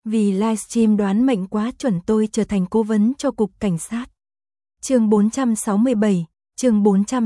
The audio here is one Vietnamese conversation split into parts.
Vì livestream đoán mệnh quá chuẩn tôi trở thành cố vấn cho cục cảnh sát. Chương 467, chương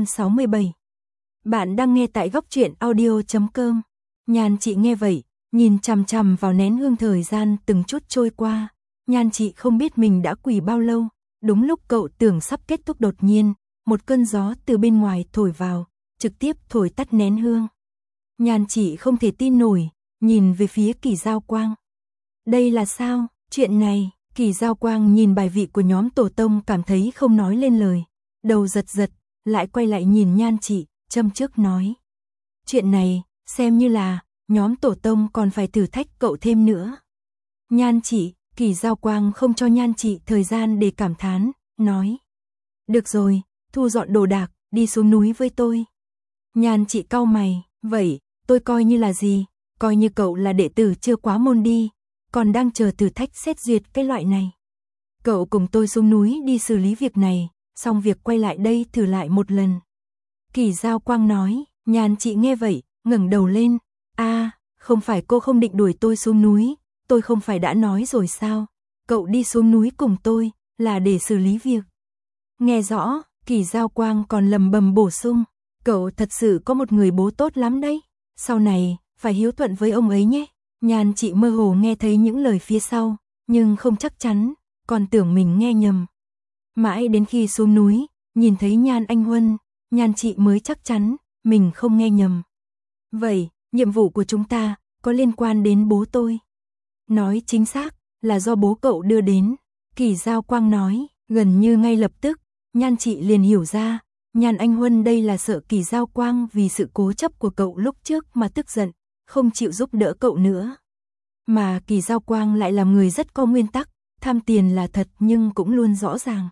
467. Bạn đang nghe tại góc truyện audio.com. Nhan chị nghe vậy, nhìn chằm chằm vào nén hương thời gian từng chút trôi qua. Nhan chị không biết mình đã quỳ bao lâu. Đúng lúc cậu tưởng sắp kết thúc đột nhiên, một cơn gió từ bên ngoài thổi vào, trực tiếp thổi tắt nén hương. Nhan chị không thể tin nổi, nhìn về phía Kỳ Giao Quang. Đây là sao? Chuyện này, Kỳ Giao Quang nhìn bài vị của nhóm tổ tông cảm thấy không nói lên lời. Đầu giật giật, lại quay lại nhìn Nhan chị, châm chước nói. Chuyện này, xem như là, nhóm tổ tông còn phải thử thách cậu thêm nữa. Nhan chị, Kỳ Giao Quang không cho Nhan chị thời gian để cảm thán, nói. Được rồi, thu dọn đồ đạc, đi xuống núi với tôi. Nhan chị cau mày, vậy, tôi coi như là gì? Coi như cậu là đệ tử chưa quá môn đi, còn đang chờ thử thách xét duyệt cái loại này. Cậu cùng tôi xuống núi đi xử lý việc này, xong việc quay lại đây thử lại một lần. Kỳ Giao Quang nói, Nhan chị nghe vậy, ngẩng đầu lên. Không phải cô không định đuổi tôi xuống núi, tôi không phải đã nói rồi sao? Cậu đi xuống núi cùng tôi, là để xử lý việc. Nghe rõ, Kỳ Giao Quang còn lầm bầm bổ sung. Cậu thật sự có một người bố tốt lắm đấy. Sau này, phải hiếu thuận với ông ấy nhé. Nhan chị mơ hồ nghe thấy những lời phía sau, nhưng không chắc chắn, còn tưởng mình nghe nhầm. Mãi đến khi xuống núi, nhìn thấy Nhan Anh Huân, Nhan chị mới chắc chắn, mình không nghe nhầm. Vậy, nhiệm vụ của chúng ta, có liên quan đến bố tôi. Nói chính xác, là do bố cậu đưa đến. Kỳ Giao Quang nói, gần như ngay lập tức, Nhan chị liền hiểu ra, Nhan Anh Huân đây là sợ Kỳ Giao Quang vì sự cố chấp của cậu lúc trước mà tức giận, không chịu giúp đỡ cậu nữa. Mà Kỳ Giao Quang lại là người rất có nguyên tắc, tham tiền là thật nhưng cũng luôn rõ ràng.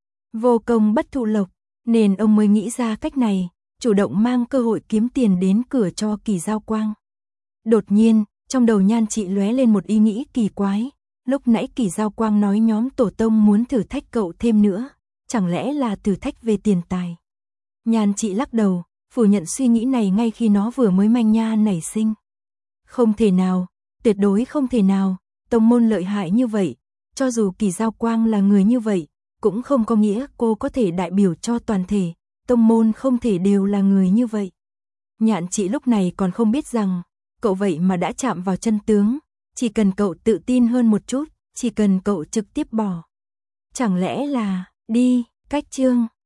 Vô công bất thụ lộc, nên ông mới nghĩ ra cách này, chủ động mang cơ hội kiếm tiền đến cửa cho Kỳ Giao Quang. Đột nhiên, trong đầu Nhan chị lóe lên một ý nghĩ kỳ quái, lúc nãy Kỳ Giao Quang nói nhóm tổ tông muốn thử thách cậu thêm nữa, chẳng lẽ là thử thách về tiền tài. Nhan chị lắc đầu, phủ nhận suy nghĩ này ngay khi nó vừa mới manh nha nảy sinh. Không thể nào, tuyệt đối không thể nào, tông môn lợi hại như vậy, cho dù Kỳ Giao Quang là người như vậy, cũng không có nghĩa cô có thể đại biểu cho toàn thể, tông môn không thể đều là người như vậy. Nhan chị lúc này còn không biết rằng, cậu vậy mà đã chạm vào chân tướng, chỉ cần cậu tự tin hơn một chút, chỉ cần cậu trực tiếp bỏ. Chẳng lẽ là, đi, cách chương.